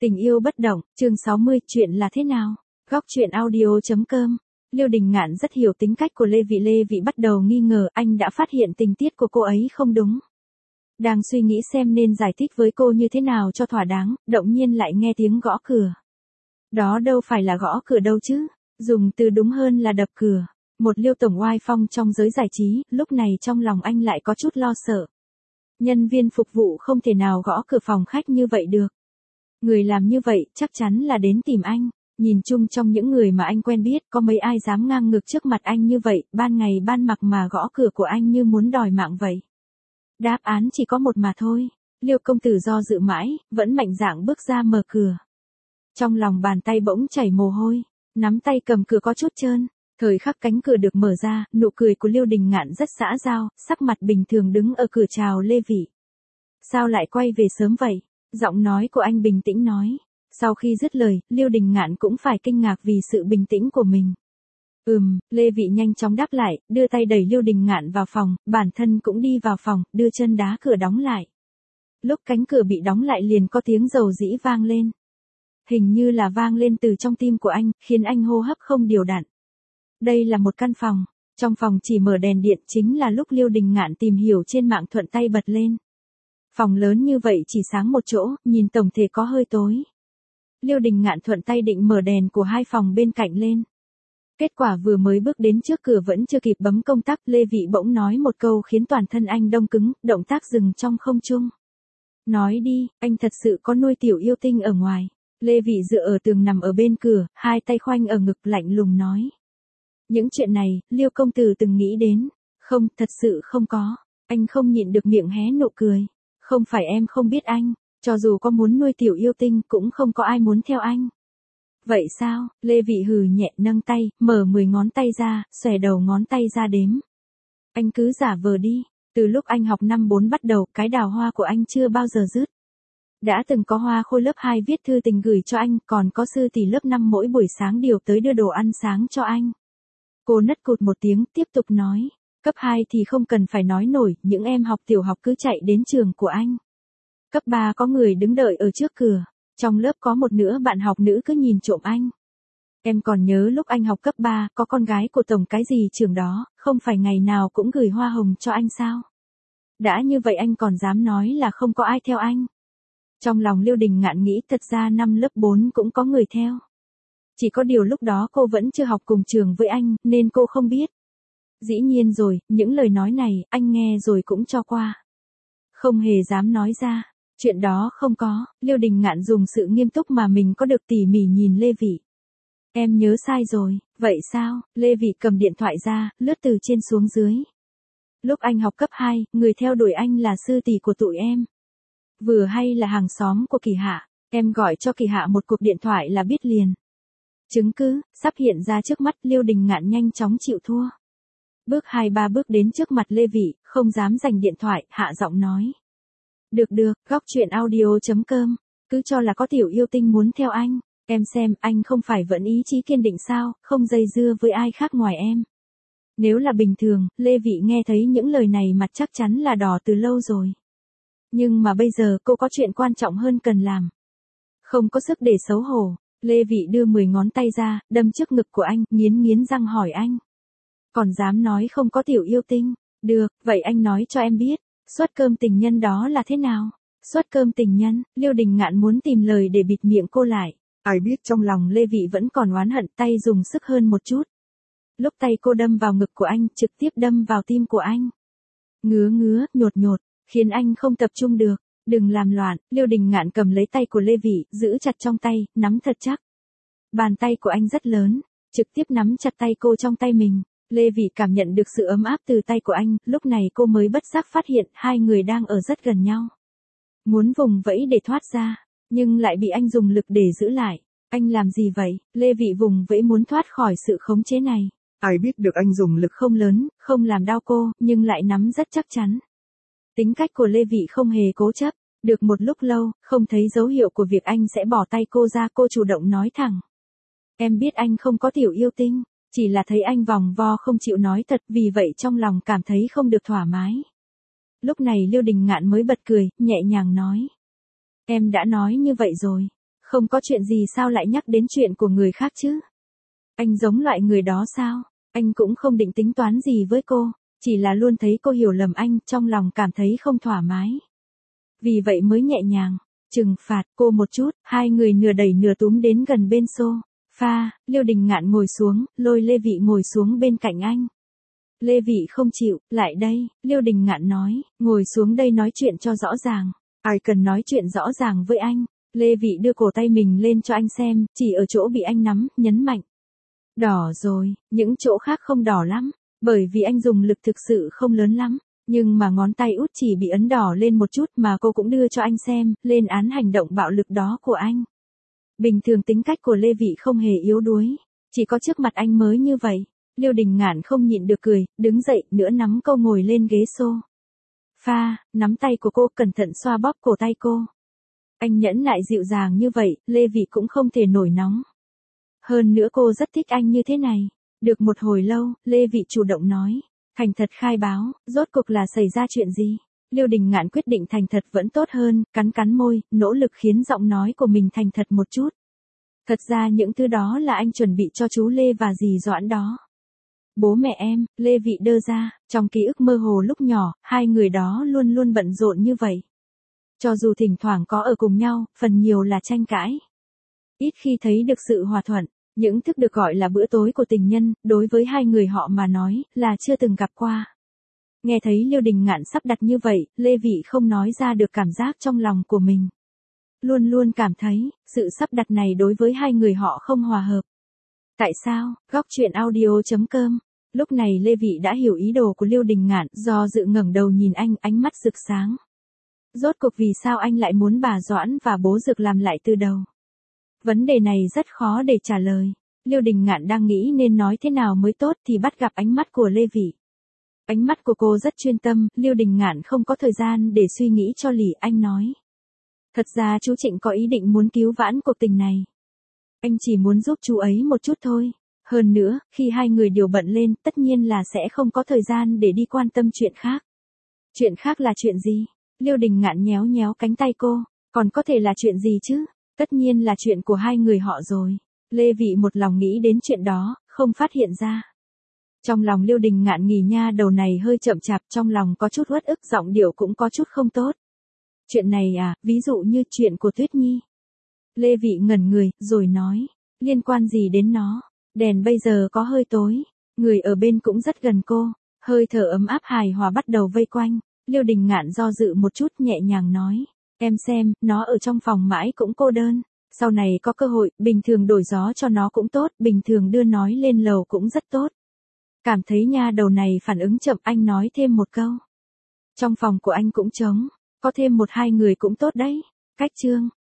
Tình yêu bất động, chương 60, chuyện là thế nào? Góc chuyện audio.com. Liêu Đình Ngạn rất hiểu tính cách của Lê Vị bắt đầu nghi ngờ anh đã phát hiện tình tiết của cô ấy không đúng. Đang suy nghĩ xem nên giải thích với cô như thế nào cho thỏa đáng, đột nhiên lại nghe tiếng gõ cửa. Đó đâu phải là gõ cửa đâu chứ, dùng từ đúng hơn là đập cửa. Một Liêu tổng oai phong trong giới giải trí, lúc này trong lòng anh lại có chút lo sợ. Nhân viên phục vụ không thể nào gõ cửa phòng khách như vậy được. Người làm như vậy chắc chắn là đến tìm anh. Nhìn chung trong những người mà anh quen biết có mấy ai dám ngang ngược trước mặt anh như vậy, ban ngày ban mặt mà gõ cửa của anh như muốn đòi mạng vậy. Đáp án chỉ có một mà thôi. Liêu công tử do dự mãi, vẫn mạnh dạn bước ra mở cửa. Trong lòng bàn tay bỗng chảy mồ hôi, nắm tay cầm cửa có chút trơn. Thời khắc cánh cửa được mở ra, nụ cười của Liêu Đình Ngạn rất xã giao, sắc mặt bình thường đứng ở cửa chào Lê Vị. Sao lại quay về sớm vậy? Giọng nói của anh bình tĩnh nói. Sau khi dứt lời, Liêu Đình Ngạn cũng phải kinh ngạc vì sự bình tĩnh của mình. Lê Vị nhanh chóng đáp lại, đưa tay đẩy Liêu Đình Ngạn vào phòng, bản thân cũng đi vào phòng, đưa chân đá cửa đóng lại. Lúc cánh cửa bị đóng lại liền có tiếng dầu dĩ vang lên. Hình như là vang lên từ trong tim của anh, khiến anh hô hấp không điều đặn. Đây là một căn phòng, trong phòng chỉ mở đèn điện chính là lúc Liêu Đình Ngạn tìm hiểu trên mạng thuận tay bật lên. Phòng lớn như vậy chỉ sáng một chỗ, nhìn tổng thể có hơi tối. Liêu Đình Ngạn thuận tay định mở đèn của hai phòng bên cạnh lên. Kết quả vừa mới bước đến trước cửa vẫn chưa kịp bấm công tắc, Lê Vị bỗng nói một câu khiến toàn thân anh đông cứng, động tác dừng trong không trung. Nói đi, anh thật sự có nuôi tiểu yêu tinh ở ngoài. Lê Vị dựa ở tường nằm ở bên cửa, hai tay khoanh ở ngực lạnh lùng nói. Những chuyện này, Liêu công tử từng nghĩ đến. Không, thật sự không có. Anh không nhịn được miệng hé nụ cười. Không phải em không biết anh, cho dù có muốn nuôi tiểu yêu tinh cũng không có ai muốn theo anh. Vậy sao? Lê Vị hừ nhẹ nâng tay, mở 10 ngón tay ra, xòe đầu ngón tay ra đếm. Anh cứ giả vờ đi, từ lúc anh học năm 4 bắt đầu, cái đào hoa của anh chưa bao giờ dứt. Đã từng có Hoa Khôi lớp 2 viết thư tình gửi cho anh, còn có Sư Tỷ lớp 5 mỗi buổi sáng điều tới đưa đồ ăn sáng cho anh. Cô nấc cụt một tiếng, tiếp tục nói. Cấp 2 thì không cần phải nói nổi, những em học tiểu học cứ chạy đến trường của anh. Cấp 3 có người đứng đợi ở trước cửa, trong lớp có một nửa bạn học nữ cứ nhìn trộm anh. Em còn nhớ lúc anh học cấp 3, có con gái của tổng cái gì trường đó, không phải ngày nào cũng gửi hoa hồng cho anh sao? Đã như vậy anh còn dám nói là không có ai theo anh. Trong lòng Liêu Đình Ngạn nghĩ thật ra năm lớp 4 cũng có người theo. Chỉ có điều lúc đó cô vẫn chưa học cùng trường với anh, nên cô không biết. Dĩ nhiên rồi, những lời nói này, anh nghe rồi cũng cho qua. Không hề dám nói ra. Chuyện đó không có, Liêu Đình Ngạn dùng sự nghiêm túc mà mình có được tỉ mỉ nhìn Lê Vị. Em nhớ sai rồi, vậy sao? Lê Vị cầm điện thoại ra, lướt từ trên xuống dưới. Lúc anh học cấp 2, người theo đuổi anh là sư tỷ của tụi em. Vừa hay là hàng xóm của Kỳ Hạ, em gọi cho Kỳ Hạ một cuộc điện thoại là biết liền. Chứng cứ, sắp hiện ra trước mắt, Liêu Đình Ngạn nhanh chóng chịu thua. Bước 2-3 bước đến trước mặt Lê Vị, không dám giành điện thoại, hạ giọng nói. Được, góc chuyện audio.com, cứ cho là có tiểu yêu tinh muốn theo anh, em xem anh không phải vẫn ý chí kiên định sao, không dây dưa với ai khác ngoài em. Nếu là bình thường, Lê Vị nghe thấy những lời này mặt chắc chắn là đỏ từ lâu rồi. Nhưng mà bây giờ cô có chuyện quan trọng hơn cần làm. Không có sức để xấu hổ, Lê Vị đưa 10 ngón tay ra, đâm trước ngực của anh, nghiến răng hỏi anh. Còn dám nói không có tiểu yêu tinh, được, vậy anh nói cho em biết. Suất cơm tình nhân đó là thế nào? Suất cơm tình nhân, Liêu Đình Ngạn muốn tìm lời để bịt miệng cô lại. Ai biết trong lòng Lê Vị vẫn còn oán hận, tay dùng sức hơn một chút. Lúc tay cô đâm vào ngực của anh, trực tiếp đâm vào tim của anh. Ngứa, nhột, khiến anh không tập trung được. Đừng làm loạn, Liêu Đình Ngạn cầm lấy tay của Lê Vị, giữ chặt trong tay, nắm thật chắc. Bàn tay của anh rất lớn, trực tiếp nắm chặt tay cô trong tay mình. Lê Vị cảm nhận được sự ấm áp từ tay của anh, lúc này cô mới bất giác phát hiện hai người đang ở rất gần nhau. Muốn vùng vẫy để thoát ra, nhưng lại bị anh dùng lực để giữ lại. Anh làm gì vậy? Lê Vị vùng vẫy muốn thoát khỏi sự khống chế này. Ai biết được anh dùng lực không lớn, không làm đau cô, nhưng lại nắm rất chắc chắn. Tính cách của Lê Vị không hề cố chấp. Được một lúc lâu, không thấy dấu hiệu của việc anh sẽ bỏ tay cô ra, cô chủ động nói thẳng. Em biết anh không có tiểu yêu tinh. Chỉ là thấy anh vòng vo không chịu nói thật, vì vậy trong lòng cảm thấy không được thoải mái. Lúc này Liêu Đình Ngạn mới bật cười, nhẹ nhàng nói. Em đã nói như vậy rồi. Không có chuyện gì sao lại nhắc đến chuyện của người khác chứ? Anh giống loại người đó sao? Anh cũng không định tính toán gì với cô, chỉ là luôn thấy cô hiểu lầm anh, trong lòng cảm thấy không thoải mái. Vì vậy mới nhẹ nhàng trừng phạt cô một chút, hai người nửa đẩy nửa túm đến gần bên sofa, Liêu Đình Ngạn ngồi xuống, lôi Lê Vị ngồi xuống bên cạnh anh. Lê Vị không chịu, lại đây, Liêu Đình Ngạn nói, ngồi xuống đây nói chuyện cho rõ ràng. Ai cần nói chuyện rõ ràng với anh. Lê Vị đưa cổ tay mình lên cho anh xem, chỉ ở chỗ bị anh nắm, nhấn mạnh. Đỏ rồi, những chỗ khác không đỏ lắm, bởi vì anh dùng lực thực sự không lớn lắm. Nhưng mà ngón tay út chỉ bị ấn đỏ lên một chút mà cô cũng đưa cho anh xem, lên án hành động bạo lực đó của anh. Bình thường tính cách của Lê Vị không hề yếu đuối, chỉ có trước mặt anh mới như vậy. Liêu Đình Ngạn không nhịn được cười, đứng dậy, nữa nắm cô ngồi lên ghế sofa, nắm tay của cô cẩn thận xoa bóp cổ tay cô. Anh nhẫn nại dịu dàng như vậy, Lê Vị cũng không thể nổi nóng. Hơn nữa cô rất thích anh như thế này. Được một hồi lâu, Lê Vị chủ động nói. Thành thật khai báo, rốt cuộc là xảy ra chuyện gì? Liêu Đình Ngạn quyết định thành thật vẫn tốt hơn, cắn cắn môi, nỗ lực khiến giọng nói của mình thành thật một chút. Thật ra những thứ đó là anh chuẩn bị cho chú Lê và dì Doãn đó. Bố mẹ em, Lê Vị đơ ra, trong ký ức mơ hồ lúc nhỏ, hai người đó luôn luôn bận rộn như vậy. Cho dù thỉnh thoảng có ở cùng nhau, phần nhiều là tranh cãi. Ít khi thấy được sự hòa thuận, những thức được gọi là bữa tối của tình nhân, đối với hai người họ mà nói, là chưa từng gặp qua. Nghe thấy Liêu Đình Ngạn sắp đặt như vậy, Lê Vị không nói ra được cảm giác trong lòng của mình. Luôn luôn cảm thấy, sự sắp đặt này đối với hai người họ không hòa hợp. Tại sao? Góc truyện audio.com. Lúc này Lê Vị đã hiểu ý đồ của Liêu Đình Ngạn, do dự ngẩng đầu nhìn anh, ánh mắt rực sáng. Rốt cuộc vì sao anh lại muốn bà Doãn và bố Dực làm lại từ đầu? Vấn đề này rất khó để trả lời. Liêu Đình Ngạn đang nghĩ nên nói thế nào mới tốt thì bắt gặp ánh mắt của Lê Vị. Ánh mắt của cô rất chuyên tâm, Liêu Đình Ngạn không có thời gian để suy nghĩ cho lì, anh nói. Thật ra chú Trịnh có ý định muốn cứu vãn cuộc tình này. Anh chỉ muốn giúp chú ấy một chút thôi. Hơn nữa, khi hai người đều bận lên, tất nhiên là sẽ không có thời gian để đi quan tâm chuyện khác. Chuyện khác là chuyện gì? Liêu Đình Ngạn nhéo nhéo cánh tay cô. Còn có thể là chuyện gì chứ? Tất nhiên là chuyện của hai người họ rồi. Lê Vị một lòng nghĩ đến chuyện đó, không phát hiện ra. Trong lòng Liêu Đình Ngạn nghỉ nha đầu này hơi chậm chạp, trong lòng có chút uất ức, giọng điệu cũng có chút không tốt. Chuyện này à, ví dụ như chuyện của Tuyết Nhi. Lê Vị ngẩn người, rồi nói, liên quan gì đến nó? Đèn bây giờ có hơi tối, người ở bên cũng rất gần cô, hơi thở ấm áp hài hòa bắt đầu vây quanh. Liêu Đình Ngạn do dự một chút, nhẹ nhàng nói, em xem, nó ở trong phòng mãi cũng cô đơn. Sau này có cơ hội, bình thường đổi gió cho nó cũng tốt, bình thường đưa nói lên lầu cũng rất tốt. Cảm thấy nha đầu này phản ứng chậm, anh nói thêm một câu. Trong phòng của anh cũng trống, có thêm một hai người cũng tốt đấy. Cách chương